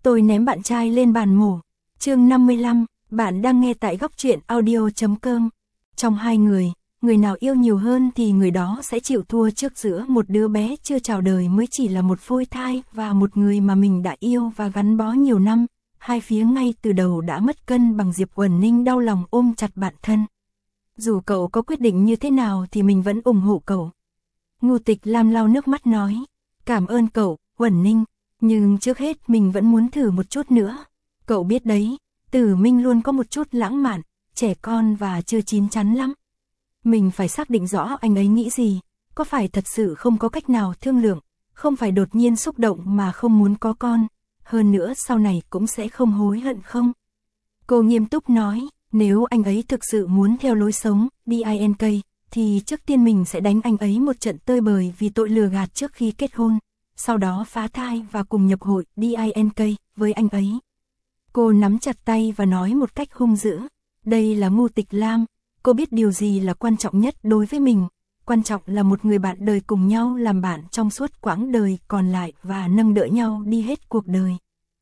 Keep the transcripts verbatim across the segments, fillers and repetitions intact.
Tôi ném bạn trai lên bàn mổ. Chương năm mươi lăm, bạn đang nghe tại góc truyện audio chấm com. Trong hai người, người nào yêu nhiều hơn thì người đó sẽ chịu thua trước giữa một đứa bé chưa chào đời mới chỉ là một phôi thai và một người mà mình đã yêu và gắn bó nhiều năm. Hai phía ngay từ đầu đã mất cân bằng. Diệp Uẩn Ninh đau lòng ôm chặt bạn thân. Dù cậu có quyết định như thế nào thì mình vẫn ủng hộ cậu. Ngô Tịch Lam lau nước mắt nói, cảm ơn cậu, Uẩn Ninh, nhưng trước hết mình vẫn muốn thử một chút nữa. Cậu biết đấy, Tử Minh luôn có một chút lãng mạn, trẻ con và chưa chín chắn lắm. Mình phải xác định rõ anh ấy nghĩ gì, có phải thật sự không có cách nào thương lượng, không phải đột nhiên xúc động mà không muốn có con, hơn nữa sau này cũng sẽ không hối hận không? Cô nghiêm túc nói, nếu anh ấy thực sự muốn theo lối sống đinh thì trước tiên mình sẽ đánh anh ấy một trận tơi bời vì tội lừa gạt trước khi kết hôn, sau đó phá thai và cùng nhập hội đinh với anh ấy. Cô nắm chặt tay và nói một cách hung dữ, đây là Ngô Tịch Lam, cô biết điều gì là quan trọng nhất đối với mình, quan trọng là một người bạn đời cùng nhau làm bạn trong suốt quãng đời còn lại và nâng đỡ nhau đi hết cuộc đời.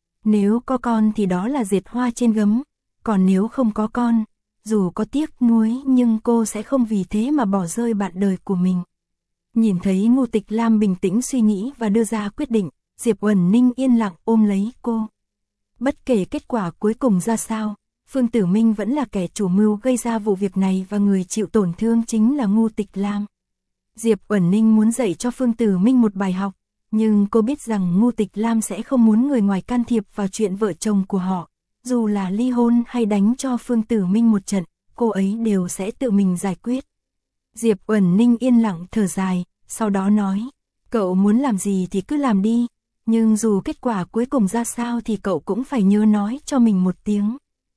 Nếu có con thì đó là dệt hoa trên gấm, còn nếu không có con, dù có tiếc nuối nhưng cô sẽ không vì thế mà bỏ rơi bạn đời của mình. Nhìn thấy Ngô Tịch Lam bình tĩnh suy nghĩ và đưa ra quyết định, Diệp Uẩn Ninh yên lặng ôm lấy cô. Bất kể kết quả cuối cùng ra sao, Phương Tử Minh vẫn là kẻ chủ mưu gây ra vụ việc này và người chịu tổn thương chính là Ngô Tịch Lam. Diệp Uẩn Ninh muốn dạy cho Phương Tử Minh một bài học, nhưng cô biết rằng Ngô Tịch Lam sẽ không muốn người ngoài can thiệp vào chuyện vợ chồng của họ. Dù là ly hôn hay đánh cho Phương Tử Minh một trận, cô ấy đều sẽ tự mình giải quyết. Diệp Uẩn Ninh yên lặng thở dài, sau đó nói, cậu muốn làm gì thì cứ làm đi, nhưng dù kết quả cuối cùng ra sao thì cậu cũng phải nhớ nói cho mình một tiếng.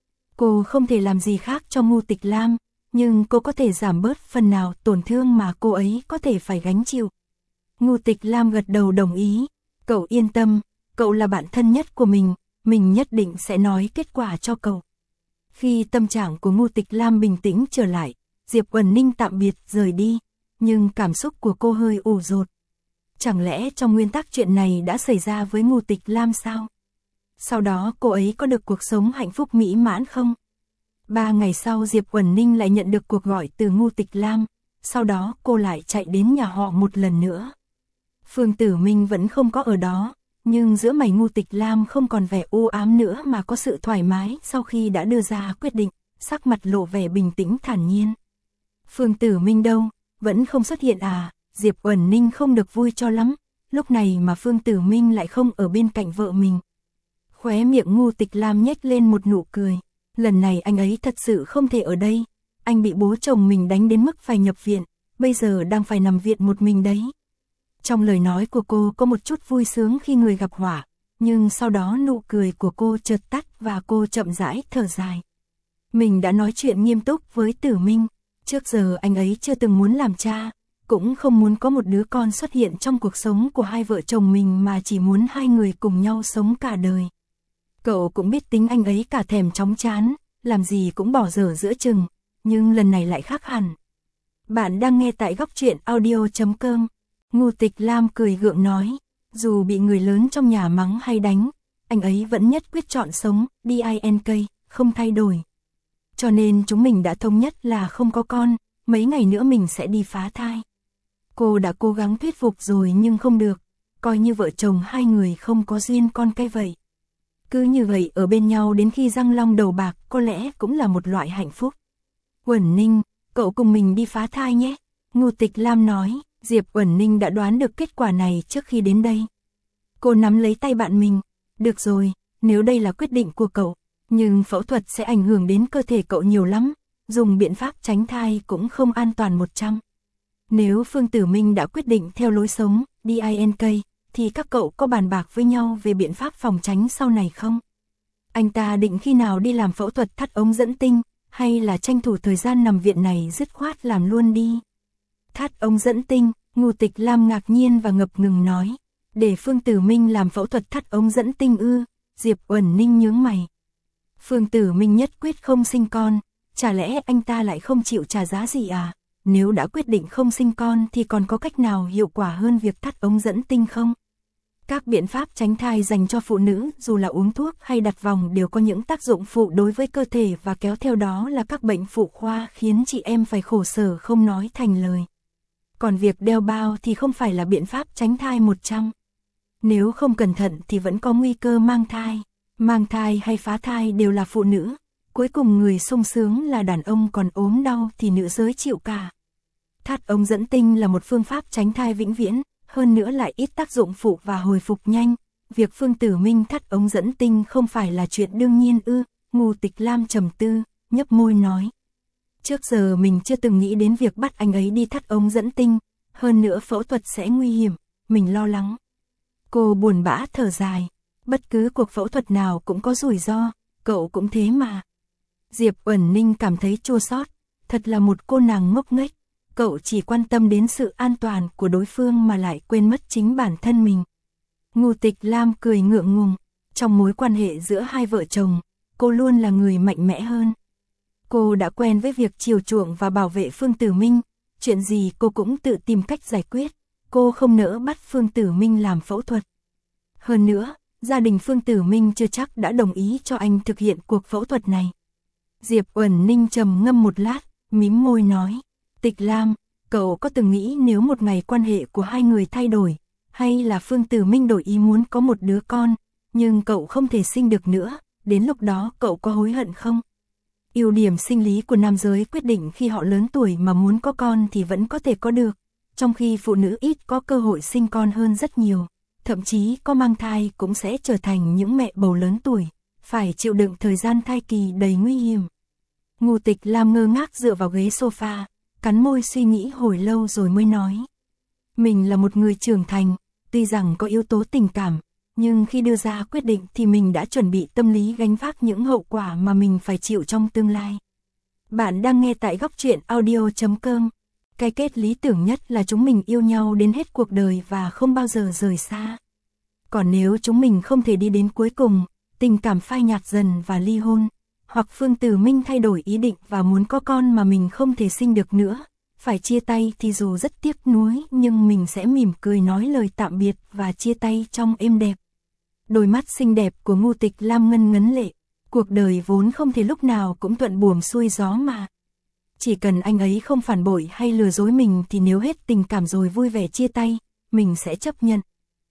Cô không thể làm gì khác cho Ngô Tịch Lam, nhưng cô có thể giảm bớt phần nào tổn thương mà cô ấy có thể phải gánh chịu. Ngô Tịch Lam gật đầu đồng ý, cậu yên tâm, cậu là bạn thân nhất của mình, mình nhất định sẽ nói kết quả cho cậu. Khi tâm trạng của Ngô Tịch Lam bình tĩnh trở lại, Diệp Uẩn Ninh tạm biệt rời đi, nhưng cảm xúc của cô hơi ủ rột. Chẳng lẽ trong nguyên tắc chuyện này đã xảy ra với Ngô Tịch Lam sao? Sau đó cô ấy có được cuộc sống hạnh phúc mỹ mãn không? Ba ngày sau Diệp Uẩn Ninh lại nhận được cuộc gọi từ Ngô Tịch Lam, sau đó cô lại chạy đến nhà họ một lần nữa. Phương Tử Minh vẫn không có ở đó, nhưng giữa mày Ngô Tịch Lam không còn vẻ u ám nữa mà có sự thoải mái sau khi đã đưa ra quyết định, sắc mặt lộ vẻ bình tĩnh thản nhiên. Phương Tử Minh đâu, vẫn không xuất hiện à? Diệp Uẩn Ninh không được vui cho lắm, lúc này mà Phương Tử Minh lại không ở bên cạnh vợ mình. Khóe miệng Ngô Tịch Lam nhếch lên một nụ cười, lần này anh ấy thật sự không thể ở đây, anh bị bố chồng mình đánh đến mức phải nhập viện, bây giờ đang phải nằm viện một mình đấy. Trong lời nói của cô có một chút vui sướng khi người gặp họa, nhưng sau đó nụ cười của cô chợt tắt và cô chậm rãi thở dài. Mình đã nói chuyện nghiêm túc với Tử Minh, trước giờ anh ấy chưa từng muốn làm cha, cũng không muốn có một đứa con xuất hiện trong cuộc sống của hai vợ chồng mình mà chỉ muốn hai người cùng nhau sống cả đời. Cậu cũng biết tính anh ấy cả thèm chóng chán, làm gì cũng bỏ dở giữa chừng, nhưng lần này lại khác hẳn. Bạn đang nghe tại góc truyện audio chấm com. Ngô Tịch Lam cười gượng nói, dù bị người lớn trong nhà mắng hay đánh, anh ấy vẫn nhất quyết chọn sống đinh không thay đổi. Cho nên chúng mình đã thống nhất là không có con, mấy ngày nữa mình sẽ đi phá thai. Cô đã cố gắng thuyết phục rồi nhưng không được, coi như vợ chồng hai người không có duyên con cái vậy. Cứ như vậy ở bên nhau đến khi răng long đầu bạc có lẽ cũng là một loại hạnh phúc. Uẩn Ninh, cậu cùng mình đi phá thai nhé, Ngô Tịch Lam nói. Diệp Uẩn Ninh đã đoán được kết quả này trước khi đến đây. Cô nắm lấy tay bạn mình, được rồi, nếu đây là quyết định của cậu, nhưng phẫu thuật sẽ ảnh hưởng đến cơ thể cậu nhiều lắm, dùng biện pháp tránh thai cũng không an toàn một trăm. Nếu Phương Tử Minh đã quyết định theo lối sống đinh thì các cậu có bàn bạc với nhau về biện pháp phòng tránh sau này không? Anh ta định khi nào đi làm phẫu thuật thắt ống dẫn tinh, hay là tranh thủ thời gian nằm viện này dứt khoát làm luôn đi? Thắt ống dẫn tinh, Ngô Tịch Lam ngạc nhiên và ngập ngừng nói, để Phương Tử Minh làm phẫu thuật thắt ống dẫn tinh ư? Diệp Uẩn Ninh nhướng mày. Phương Tử Minh nhất quyết không sinh con, chả lẽ anh ta lại không chịu trả giá gì à? Nếu đã quyết định không sinh con thì còn có cách nào hiệu quả hơn việc thắt ống dẫn tinh không? Các biện pháp tránh thai dành cho phụ nữ dù là uống thuốc hay đặt vòng đều có những tác dụng phụ đối với cơ thể và kéo theo đó là các bệnh phụ khoa khiến chị em phải khổ sở không nói thành lời. Còn việc đeo bao thì không phải là biện pháp tránh thai một trăm. Nếu không cẩn thận thì vẫn có nguy cơ mang thai. Mang thai hay phá thai đều là phụ nữ. Cuối cùng người sung sướng là đàn ông, còn ốm đau thì nữ giới chịu cả. Thắt ống dẫn tinh là một phương pháp tránh thai vĩnh viễn, hơn nữa lại ít tác dụng phụ và hồi phục nhanh. Việc Phương Tử Minh thắt ống dẫn tinh không phải là chuyện đương nhiên ư? Ngô Tịch Lam trầm tư, nhấp môi nói. Trước giờ mình chưa từng nghĩ đến việc bắt anh ấy đi thắt ống dẫn tinh, hơn nữa phẫu thuật sẽ nguy hiểm, mình lo lắng. Cô buồn bã thở dài, bất cứ cuộc phẫu thuật nào cũng có rủi ro, cậu cũng thế mà. Diệp Uẩn Ninh cảm thấy chua xót, thật là một cô nàng ngốc nghếch, cậu chỉ quan tâm đến sự an toàn của đối phương mà lại quên mất chính bản thân mình. Ngô Tịch Lam cười ngượng ngùng, trong mối quan hệ giữa hai vợ chồng, cô luôn là người mạnh mẽ hơn. Cô đã quen với việc chiều chuộng và bảo vệ Phương Tử Minh, chuyện gì cô cũng tự tìm cách giải quyết, cô không nỡ bắt Phương Tử Minh làm phẫu thuật. Hơn nữa, gia đình Phương Tử Minh chưa chắc đã đồng ý cho anh thực hiện cuộc phẫu thuật này. Diệp Uẩn Ninh trầm ngâm một lát, mím môi nói, Tịch Lam, cậu có từng nghĩ nếu một ngày quan hệ của hai người thay đổi, hay là Phương Tử Minh đổi ý muốn có một đứa con, nhưng cậu không thể sinh được nữa, đến lúc đó cậu có hối hận không? Ưu điểm sinh lý của nam giới quyết định khi họ lớn tuổi mà muốn có con thì vẫn có thể có được, trong khi phụ nữ ít có cơ hội sinh con hơn rất nhiều, thậm chí có mang thai cũng sẽ trở thành những mẹ bầu lớn tuổi, phải chịu đựng thời gian thai kỳ đầy nguy hiểm. Ngô Tịch Lam ngơ ngác dựa vào ghế sofa, cắn môi suy nghĩ hồi lâu rồi mới nói. Mình là một người trưởng thành, tuy rằng có yếu tố tình cảm, nhưng khi đưa ra quyết định thì mình đã chuẩn bị tâm lý gánh vác những hậu quả mà mình phải chịu trong tương lai. Bạn đang nghe tại góc truyện audio chấm com. Cái kết lý tưởng nhất là chúng mình yêu nhau đến hết cuộc đời và không bao giờ rời xa. Còn nếu chúng mình không thể đi đến cuối cùng, tình cảm phai nhạt dần và ly hôn, hoặc Phương Tử Minh thay đổi ý định và muốn có con mà mình không thể sinh được nữa, phải chia tay thì dù rất tiếc nuối nhưng mình sẽ mỉm cười nói lời tạm biệt và chia tay trong êm đẹp. Đôi mắt xinh đẹp của Ngô Tịch Lam ngân ngấn lệ, cuộc đời vốn không thể lúc nào cũng thuận buồm xuôi gió mà. Chỉ cần anh ấy không phản bội hay lừa dối mình thì nếu hết tình cảm rồi vui vẻ chia tay, mình sẽ chấp nhận.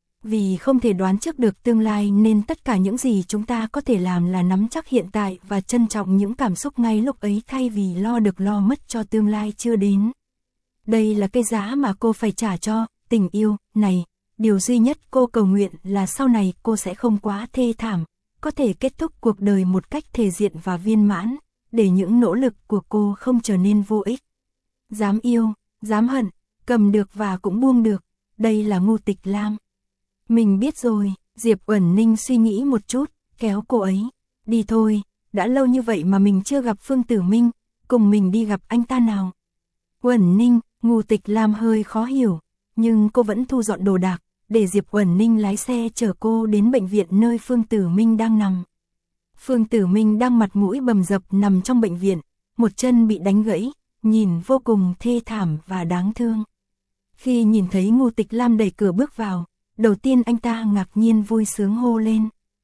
Vì không thể đoán trước được tương lai nên tất cả những gì chúng ta có thể làm là nắm chắc hiện tại và trân trọng những cảm xúc ngay lúc ấy thay vì lo được lo mất cho tương lai chưa đến. Đây là cái giá mà cô phải trả cho tình yêu này. Điều duy nhất cô cầu nguyện là sau này cô sẽ không quá thê thảm, có thể kết thúc cuộc đời một cách thể diện và viên mãn, để những nỗ lực của cô không trở nên vô ích. Dám yêu, dám hận, cầm được và cũng buông được, đây là Ngô Tịch Lam. Mình biết rồi, Diệp Uẩn Ninh suy nghĩ một chút, kéo cô ấy. Đi thôi, đã lâu như vậy mà mình chưa gặp Phương Tử Minh, cùng mình đi gặp anh ta nào. Uẩn Ninh, Ngô Tịch Lam hơi khó hiểu, nhưng cô vẫn thu dọn đồ đạc, để Diệp Uẩn Ninh lái xe chở cô đến bệnh viện nơi Phương Tử Minh đang nằm. Phương Tử Minh đang mặt mũi bầm dập nằm trong bệnh viện, một chân bị đánh gãy, nhìn vô cùng thê thảm và đáng thương. Khi nhìn thấy Ngô Tịch Lam đẩy cửa bước vào, đầu tiên anh ta ngạc nhiên vui sướng hô lên.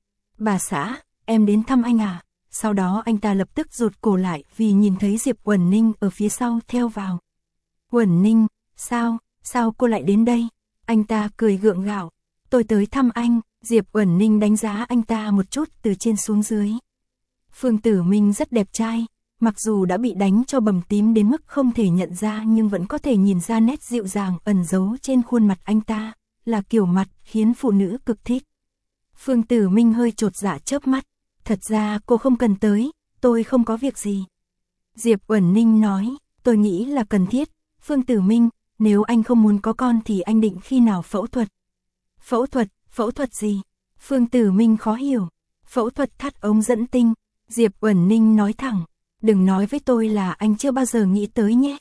Bà xã, em đến thăm anh à? Sau đó anh ta lập tức rụt cổ lại vì nhìn thấy Diệp Uẩn Ninh ở phía sau theo vào. Uẩn Ninh, sao, sao cô lại đến đây? Anh ta cười gượng gạo. Tôi tới thăm anh. Diệp Uẩn Ninh đánh giá anh ta một chút từ trên xuống dưới. Phương Tử Minh rất đẹp trai, mặc dù đã bị đánh cho bầm tím đến mức không thể nhận ra nhưng vẫn có thể nhìn ra nét dịu dàng ẩn giấu trên khuôn mặt anh ta, là kiểu mặt khiến phụ nữ cực thích. Phương Tử Minh hơi chột dạ chớp mắt, thật ra cô không cần tới, tôi không có việc gì. Diệp Uẩn Ninh nói, tôi nghĩ là cần thiết. Phương Tử Minh, nếu anh không muốn có con thì anh định khi nào phẫu thuật? Phẫu thuật, phẫu thuật gì? Phương Tử Minh khó hiểu. Phẫu thuật thắt ống dẫn tinh. Diệp Uẩn Ninh nói thẳng, đừng nói với tôi là anh chưa bao giờ nghĩ tới nhé.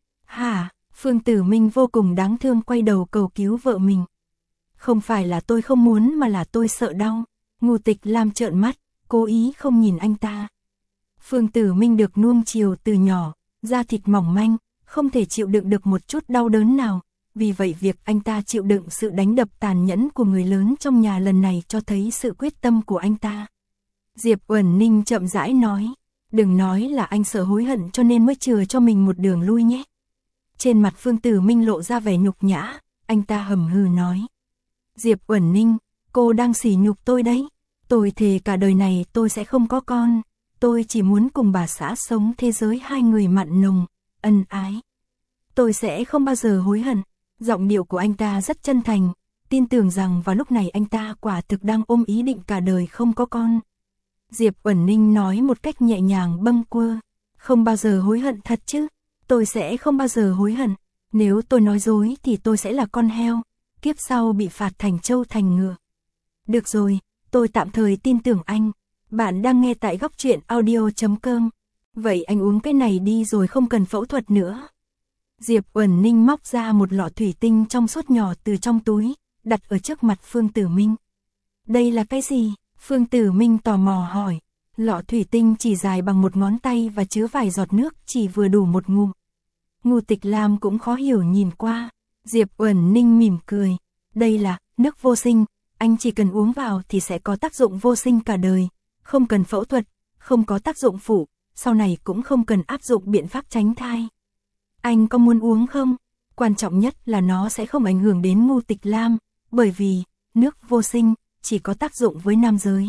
Hả? Phương Tử Minh vô cùng đáng thương quay đầu cầu cứu vợ mình. Không phải là tôi không muốn mà là tôi sợ đau. Ngô Tịch Lam trợn mắt, cố ý không nhìn anh ta. Phương Tử Minh được nuông chiều từ nhỏ, da thịt mỏng manh, không thể chịu đựng được một chút đau đớn nào, vì vậy việc anh ta chịu đựng sự đánh đập tàn nhẫn của người lớn trong nhà lần này cho thấy sự quyết tâm của anh ta. Diệp Uẩn Ninh chậm rãi nói, đừng nói là anh sợ hối hận cho nên mới chừa cho mình một đường lui nhé. Trên mặt Phương Tử Minh lộ ra vẻ nhục nhã, anh ta hầm hừ nói. Diệp Uẩn Ninh, cô đang sỉ nhục tôi đấy, tôi thề cả đời này tôi sẽ không có con, tôi chỉ muốn cùng bà xã sống thế giới hai người mặn nồng, ân ái. Tôi sẽ không bao giờ hối hận. Giọng điệu của anh ta rất chân thành, tin tưởng rằng vào lúc này anh ta quả thực đang ôm ý định cả đời không có con. Diệp Uẩn Ninh nói một cách nhẹ nhàng bâng quơ, không bao giờ hối hận thật chứ, tôi sẽ không bao giờ hối hận, nếu tôi nói dối thì tôi sẽ là con heo, kiếp sau bị phạt thành trâu thành ngựa. Được rồi, tôi tạm thời tin tưởng anh, bạn đang nghe tại góc truyện audio chấm com, vậy anh uống cái này đi rồi không cần phẫu thuật nữa. Diệp Uẩn Ninh móc ra một lọ thủy tinh trong suốt nhỏ từ trong túi, đặt ở trước mặt Phương Tử Minh. Đây là cái gì? Phương Tử Minh tò mò hỏi. Lọ thủy tinh chỉ dài bằng một ngón tay và chứa vài giọt nước chỉ vừa đủ một ngụm. Ngô Tịch Lam cũng khó hiểu nhìn qua. Diệp Uẩn Ninh mỉm cười. Đây là nước vô sinh, anh chỉ cần uống vào thì sẽ có tác dụng vô sinh cả đời. Không cần phẫu thuật, không có tác dụng phụ, sau này cũng không cần áp dụng biện pháp tránh thai. Anh có muốn uống không? Quan trọng nhất là nó sẽ không ảnh hưởng đến Ngô Tịch Lam, bởi vì nước vô sinh chỉ có tác dụng với nam giới.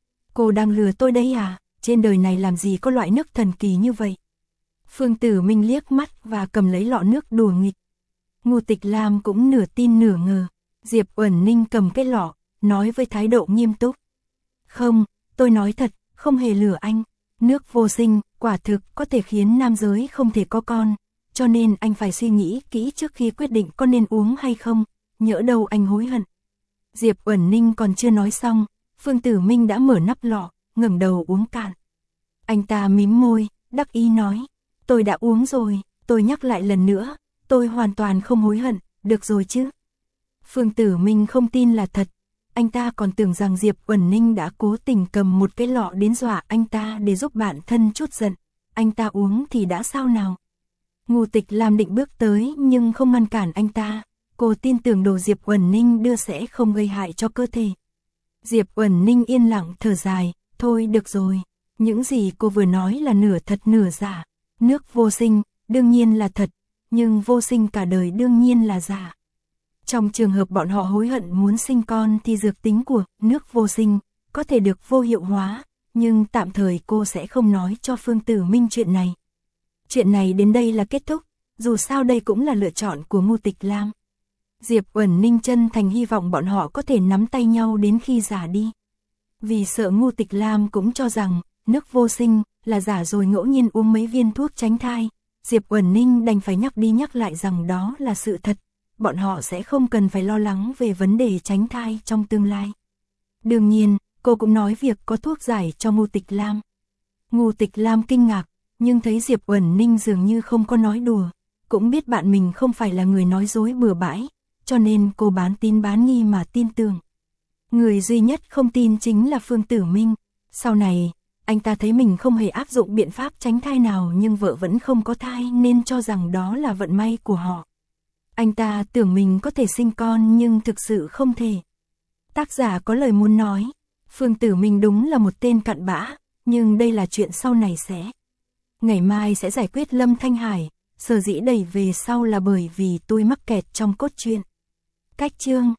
Cô đang lừa tôi đấy à? Trên đời này làm gì có loại nước thần kỳ như vậy? Phương Tử Minh liếc mắt và cầm lấy lọ nước đùa nghịch. Ngô Tịch Lam cũng nửa tin nửa ngờ. Diệp Uẩn Ninh cầm cái lọ, nói với thái độ nghiêm túc. Không, tôi nói thật, không hề lừa anh. Nước vô sinh, quả thực có thể khiến nam giới không thể có con. Cho nên anh phải suy nghĩ kỹ trước khi quyết định có nên uống hay không, nhỡ đâu anh hối hận. Diệp Uẩn Ninh còn chưa nói xong, Phương Tử Minh đã mở nắp lọ, ngẩng đầu uống cạn. Anh ta mím môi, đắc ý nói, tôi đã uống rồi, tôi nhắc lại lần nữa, tôi hoàn toàn không hối hận, được rồi chứ. Phương Tử Minh không tin là thật, anh ta còn tưởng rằng Diệp Uẩn Ninh đã cố tình cầm một cái lọ đến dọa anh ta để giúp bản thân chút giận, anh ta uống thì đã sao nào. Ngô Tịch Lam định bước tới nhưng không ngăn cản anh ta, cô tin tưởng đồ Diệp Uẩn Ninh đưa sẽ không gây hại cho cơ thể. Diệp Uẩn Ninh yên lặng thở dài, thôi được rồi, những gì cô vừa nói là nửa thật nửa giả, nước vô sinh, đương nhiên là thật, nhưng vô sinh cả đời đương nhiên là giả. Trong trường hợp bọn họ hối hận muốn sinh con thì dược tính của nước vô sinh có thể được vô hiệu hóa, nhưng tạm thời cô sẽ không nói cho Phương Tử Minh chuyện này. Chuyện này đến đây là kết thúc, dù sao đây cũng là lựa chọn của Ngô Tịch Lam. Diệp Uẩn Ninh chân thành hy vọng bọn họ có thể nắm tay nhau đến khi già đi. Vì sợ Ngô Tịch Lam cũng cho rằng nước vô sinh là giả rồi ngẫu nhiên uống mấy viên thuốc tránh thai, Diệp Uẩn Ninh đành phải nhắc đi nhắc lại rằng đó là sự thật, bọn họ sẽ không cần phải lo lắng về vấn đề tránh thai trong tương lai. Đương nhiên, cô cũng nói việc có thuốc giải cho Ngô Tịch Lam. Ngô Tịch Lam kinh ngạc, nhưng thấy Diệp Uẩn Ninh dường như không có nói đùa, cũng biết bạn mình không phải là người nói dối bừa bãi, cho nên cô bán tín bán nghi mà tin tưởng. Người duy nhất không tin chính là Phương Tử Minh. Sau này, anh ta thấy mình không hề áp dụng biện pháp tránh thai nào nhưng vợ vẫn không có thai nên cho rằng đó là vận may của họ. Anh ta tưởng mình có thể sinh con nhưng thực sự không thể. Tác giả có lời muốn nói, Phương Tử Minh đúng là một tên cặn bã, nhưng đây là chuyện sau này sẽ. Ngày mai sẽ giải quyết Lâm Thanh Hải, sở dĩ đẩy về sau là bởi vì tôi mắc kẹt trong cốt truyện. Cách chương